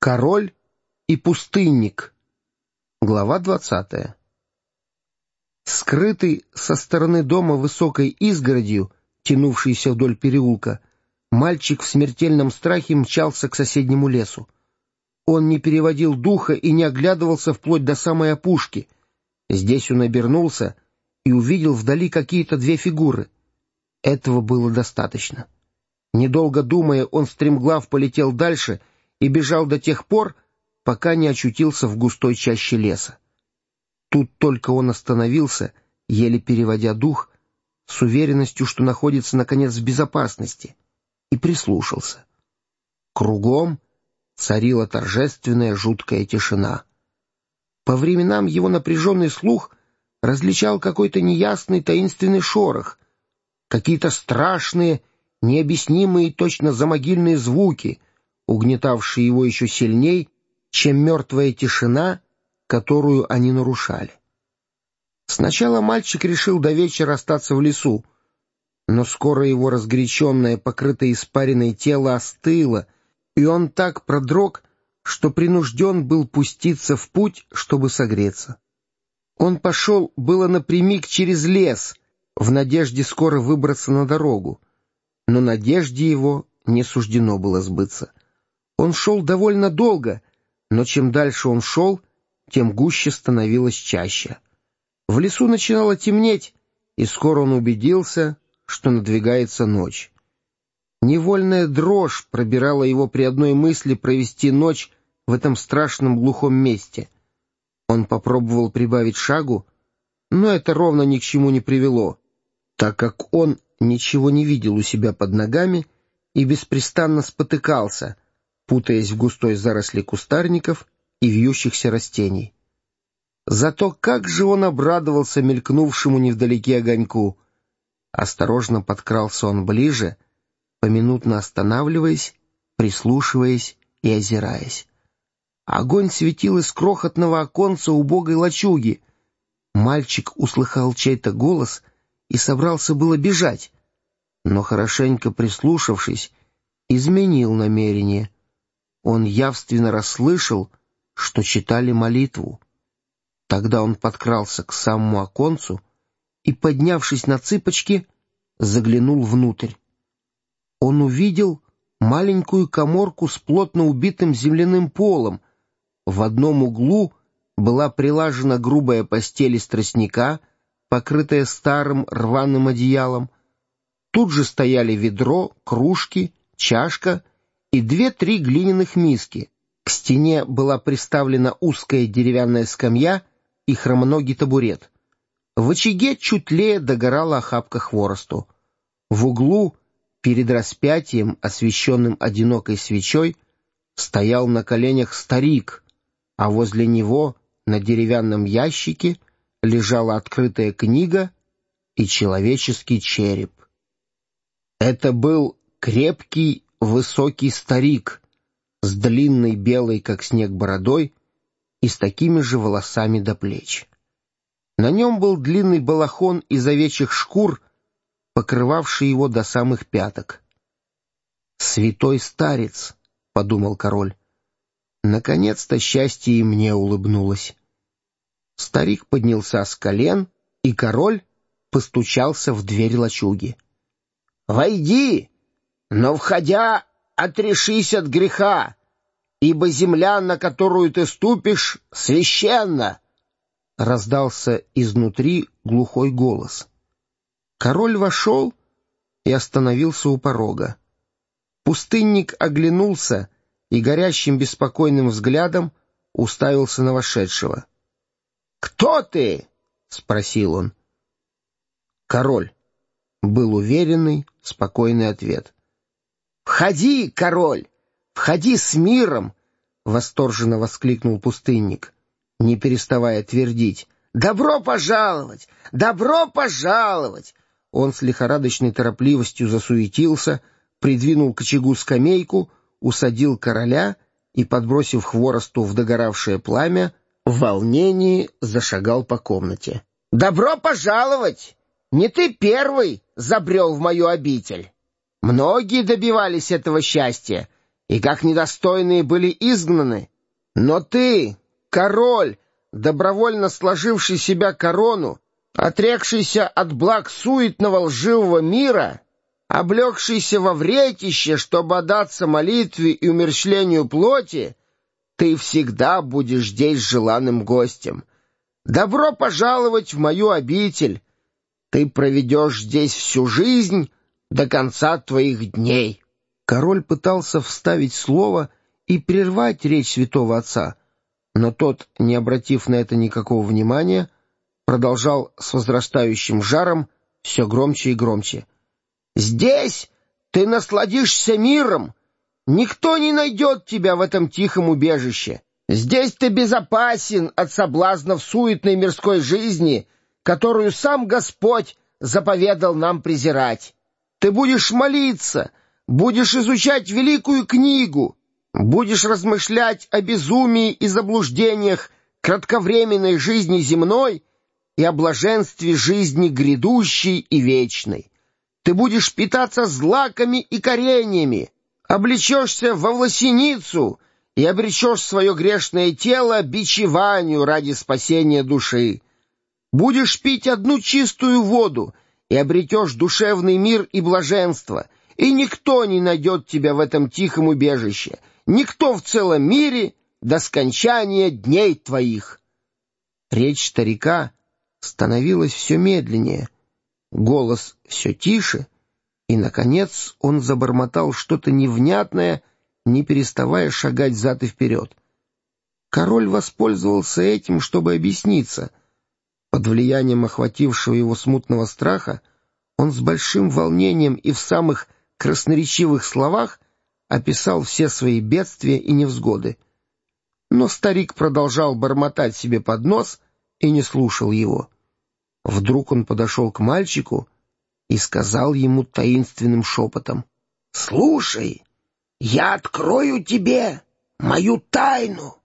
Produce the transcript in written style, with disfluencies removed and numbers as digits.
Король и пустынник. Глава 20. Скрытый со стороны дома высокой изгородью, тянувшейся вдоль переулка, мальчик в смертельном страхе мчался к соседнему лесу. Он не переводил духа и не оглядывался вплоть до самой опушки. Здесь он обернулся и увидел вдали какие-то две фигуры. Этого было достаточно. Недолго думая, он стремглав полетел дальше и бежал до тех пор, пока не очутился в густой чаще леса. Тут только он остановился, еле переводя дух, с уверенностью, что находится, наконец, в безопасности, и прислушался. Кругом царила торжественная жуткая тишина. По временам его напряженный слух различал какой-то неясный таинственный шорох, какие-то страшные, необъяснимые, точно замогильные звуки, угнетавшие его еще сильней, чем мертвая тишина, которую они нарушали. Сначала мальчик решил до вечера остаться в лесу, но скоро его разгоряченное, покрытое испариной тело остыло, и он так продрог, что принужден был пуститься в путь, чтобы согреться. Он пошел было напрямик через лес, в надежде скоро выбраться на дорогу, но надежде его не суждено было сбыться. Он шел довольно долго, но чем дальше он шел, тем гуще становилось чаще. В лесу начинало темнеть, и скоро он убедился, что надвигается ночь. Невольная дрожь пробирала его при одной мысли провести ночь в этом страшном глухом месте. Он попробовал прибавить шагу, но это ровно ни к чему не привело, так как он ничего не видел у себя под ногами и беспрестанно спотыкался, путаясь в густой заросли кустарников и вьющихся растений. Зато как же он обрадовался мелькнувшему невдалеке огоньку! Осторожно подкрался он ближе, поминутно останавливаясь, прислушиваясь и озираясь. Огонь светил из крохотного оконца убогой лачуги. Мальчик услыхал чей-то голос и собрался было бежать, но, хорошенько прислушавшись, изменил намерение. Он явственно расслышал, что читали молитву. Тогда он подкрался к самому оконцу и, поднявшись на цыпочки, заглянул внутрь. Он увидел маленькую каморку с плотно убитым земляным полом. В одном углу была прилажена грубая постель из тростника, покрытая старым рваным одеялом. Тут же стояли ведро, кружки, чашка и 2-3 глиняных миски. К стене была приставлена узкая деревянная скамья и хромоногий табурет. В очаге чуть лее догорала охапка хворосту. В углу, перед распятием, освещенным одинокой свечой, стоял на коленях старик, а возле него на деревянном ящике лежала открытая книга и человеческий череп. Это был крепкий, высокий старик с длинной белой, как снег, бородой и с такими же волосами до плеч. На нем был длинный балахон из овечьих шкур, покрывавший его до самых пяток. «Святой старец», — подумал король, — «наконец-то счастье и мне улыбнулось». Старик поднялся с колен, и король постучался в дверь лачуги. «Войди, но, входя, отрешись от греха, ибо земля, на которую ты ступишь, священна!» Раздался изнутри глухой голос. Король вошел и остановился у порога. Пустынник оглянулся и горящим беспокойным взглядом уставился на вошедшего. «Кто ты?» — спросил он. «Король», — был уверенный, спокойный ответ. «Входи, король, входи с миром!» — восторженно воскликнул пустынник, не переставая твердить. «Добро пожаловать! Добро пожаловать!» Он с лихорадочной торопливостью засуетился, придвинул к очагу скамейку, усадил короля и, подбросив хворосту в догоравшее пламя, в волнении зашагал по комнате. «Добро пожаловать! Не ты первый забрел в мою обитель. Многие добивались этого счастья, и как недостойные были изгнаны. Но ты, король, добровольно сложивший себя корону, отрекшийся от благ суетного лживого мира, облегшийся во вретище, чтобы отдаться молитве и умерщвлению плоти, ты всегда будешь здесь желанным гостем. Добро пожаловать в мою обитель. Ты проведешь здесь всю жизнь до конца твоих дней». Король пытался вставить слово и прервать речь святого отца, но тот, не обратив на это никакого внимания, продолжал с возрастающим жаром все громче и громче. «Здесь ты насладишься миром. Никто не найдет тебя в этом тихом убежище. Здесь ты безопасен от соблазнов суетной мирской жизни, которую сам Господь заповедал нам презирать. Ты будешь молиться, будешь изучать великую книгу, будешь размышлять о безумии и заблуждениях кратковременной жизни земной и о блаженстве жизни грядущей и вечной. Ты будешь питаться злаками и кореньями, облечешься во власеницу и обречешь свое грешное тело бичеванию ради спасения души. Будешь пить одну чистую воду и обретешь душевный мир и блаженство, и никто не найдет тебя в этом тихом убежище, никто в целом мире до скончания дней твоих». Речь старика становилась все медленнее, голос все тише, и, наконец, он забормотал что-то невнятное, не переставая шагать взад и вперед. Король воспользовался этим, чтобы объясниться. Под влиянием охватившего его смутного страха он с большим волнением и в самых красноречивых словах описал все свои бедствия и невзгоды. Но старик продолжал бормотать себе под нос и не слушал его. Вдруг он подошел к мальчику и сказал ему таинственным шепотом: «Слушай, я открою тебе мою тайну».